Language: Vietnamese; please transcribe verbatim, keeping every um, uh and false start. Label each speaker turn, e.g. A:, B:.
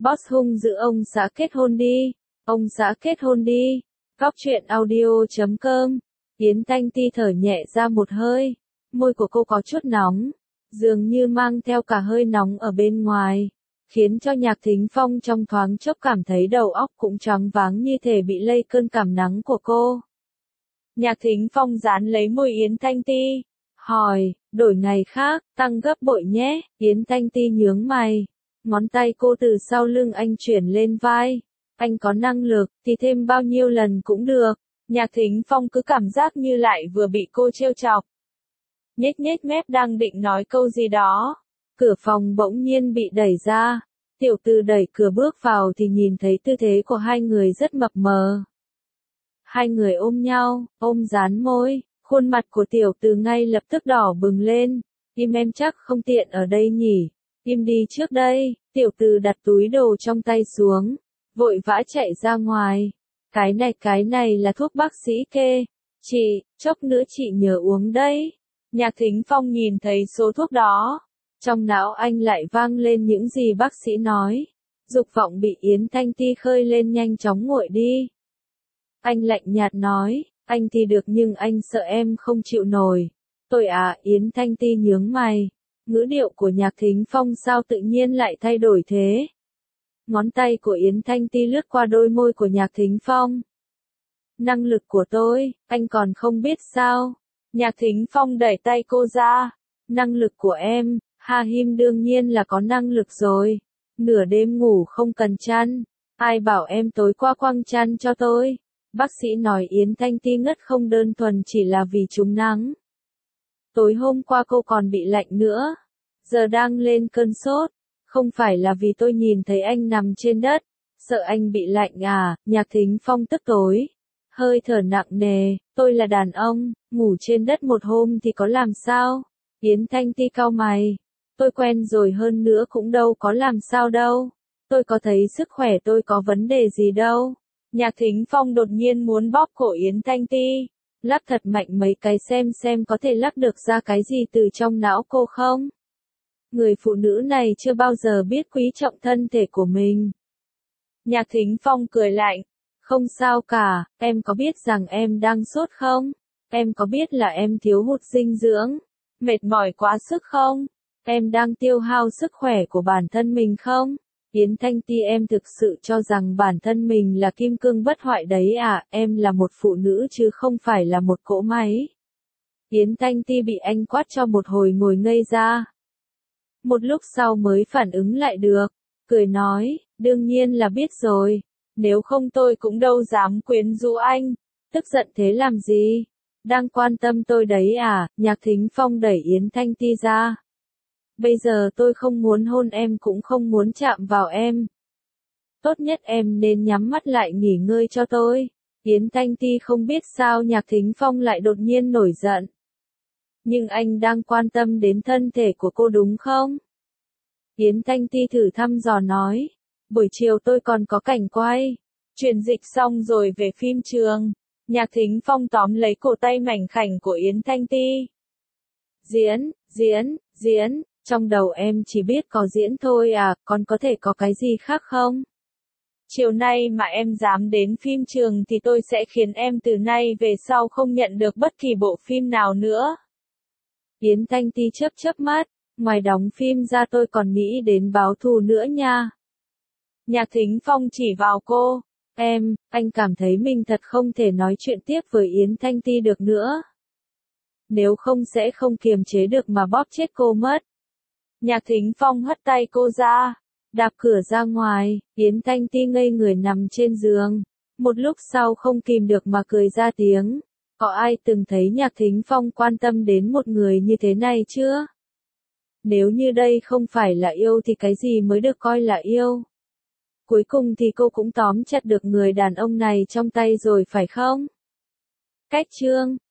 A: Boss hung dữ ông xã kết hôn đi. Ông xã kết hôn đi. Góc truyện audio chấm com. Yến Thanh Ti thở nhẹ ra một hơi. Môi của cô có chút nóng. Dường như mang theo cả hơi nóng ở bên ngoài. Khiến cho Nhạc Thính Phong trong thoáng chốc cảm thấy đầu óc cũng choáng váng như thể bị lây cơn cảm nắng của cô. Nhạc Thính Phong dán lấy môi Yến Thanh Ti. Hỏi, đổi ngày khác, tăng gấp bội nhé. Yến Thanh Ti nhướng mày. Ngón tay cô từ sau lưng anh chuyển lên vai. Anh có năng lực, thì thêm bao nhiêu lần cũng được. Nhạc Thính Phong cứ cảm giác như lại vừa bị cô trêu chọc. Nhếch nhếch mép đang định nói câu gì đó. Cửa phòng bỗng nhiên bị đẩy ra. Tiểu Từ đẩy cửa bước vào thì nhìn thấy tư thế của hai người rất mập mờ. Hai người ôm nhau, ôm dán môi. Khuôn mặt của Tiểu Từ ngay lập tức đỏ bừng lên. Im em chắc không tiện ở đây nhỉ. Im đi trước đây. Tiểu Từ đặt túi đồ trong tay xuống. Vội vã chạy ra ngoài. Cái này cái này là thuốc bác sĩ kê. Chị, chốc nữa chị nhớ uống đấy. Nhạc Thính Phong nhìn thấy số thuốc đó. Trong não anh lại vang lên những gì bác sĩ nói. Dục vọng bị Yến Thanh Ti khơi lên nhanh chóng nguội đi. Anh lạnh nhạt nói, anh thì được nhưng anh sợ em không chịu nổi. Tôi à, Yến Thanh Ti nhướng mày. Ngữ điệu của Nhạc Thính Phong sao tự nhiên lại thay đổi thế? Ngón tay của Yến Thanh Ti lướt qua đôi môi của Nhạc Thính Phong. Năng lực của tôi, anh còn không biết sao? Nhạc Thính Phong đẩy tay cô ra. Năng lực của em, Ha Him đương nhiên là có năng lực rồi. Nửa đêm ngủ không cần chăn. Ai bảo em tối qua quăng chăn cho tôi? Bác sĩ nói Yến Thanh Ti ngất không đơn thuần chỉ là vì trúng nắng. Tối hôm qua cô còn bị lạnh nữa. Giờ đang lên cơn sốt. Không phải là vì tôi nhìn thấy anh nằm trên đất. Sợ anh bị lạnh à? Nhạc Thính Phong tức tối. Hơi thở nặng nề. Tôi là đàn ông. Ngủ trên đất một hôm thì có làm sao? Yến Thanh Ti cau mày. Tôi quen rồi hơn nữa cũng đâu có làm sao đâu. Tôi có thấy sức khỏe tôi có vấn đề gì đâu. Nhạc Thính Phong đột nhiên muốn bóp cổ Yến Thanh Ti. Lắc thật mạnh mấy cái xem xem có thể lắc được ra cái gì từ trong não cô không. Người phụ nữ này chưa bao giờ biết quý trọng thân thể của mình. Nhạc Thính Phong cười lạnh. Không sao cả, em có biết rằng em đang sốt không? Em có biết là em thiếu hụt dinh dưỡng? Mệt mỏi quá sức không? Em đang tiêu hao sức khỏe của bản thân mình không? Yến Thanh Ti em thực sự cho rằng bản thân mình là kim cương bất hoại đấy à? Em là một phụ nữ chứ không phải là một cỗ máy. Yến Thanh Ti bị anh quát cho một hồi ngồi ngây ra. Một lúc sau mới phản ứng lại được. Cười nói, đương nhiên là biết rồi. Nếu không tôi cũng đâu dám quyến rũ anh. Tức giận thế làm gì? Đang quan tâm tôi đấy à? Nhạc Thính Phong đẩy Yến Thanh Ti ra. Bây giờ tôi không muốn hôn em cũng không muốn chạm vào em. Tốt nhất em nên nhắm mắt lại nghỉ ngơi cho tôi. Yến Thanh Ti không biết sao Nhạc Thính Phong lại đột nhiên nổi giận. Nhưng anh đang quan tâm đến thân thể của cô đúng không? Yến Thanh Ti thử thăm dò nói. Buổi chiều tôi còn có cảnh quay. Truyền dịch xong rồi về phim trường. Nhạc Thính Phong tóm lấy cổ tay mảnh khảnh của Yến Thanh Ti. Diễn, diễn, diễn. Trong đầu em chỉ biết có diễn thôi à, còn có thể có cái gì khác không? Chiều nay mà em dám đến phim trường thì tôi sẽ khiến em từ nay về sau không nhận được bất kỳ bộ phim nào nữa. Yến Thanh Ti chớp chớp mắt, ngoài đóng phim ra tôi còn nghĩ đến báo thù nữa nha. Nhạc Thính Phong chỉ vào cô. Em, anh cảm thấy mình thật không thể nói chuyện tiếp với Yến Thanh Ti được nữa. Nếu không sẽ không kiềm chế được mà bóp chết cô mất. Nhạc Thính Phong hất tay cô ra, đạp cửa ra ngoài, Yến Thanh Ti ngây người nằm trên giường. Một lúc sau không kìm được mà cười ra tiếng. Có ai từng thấy Nhạc Thính Phong quan tâm đến một người như thế này chưa? Nếu như đây không phải là yêu thì cái gì mới được coi là yêu? Cuối cùng thì cô cũng tóm chặt được người đàn ông này trong tay rồi phải không? Cách chương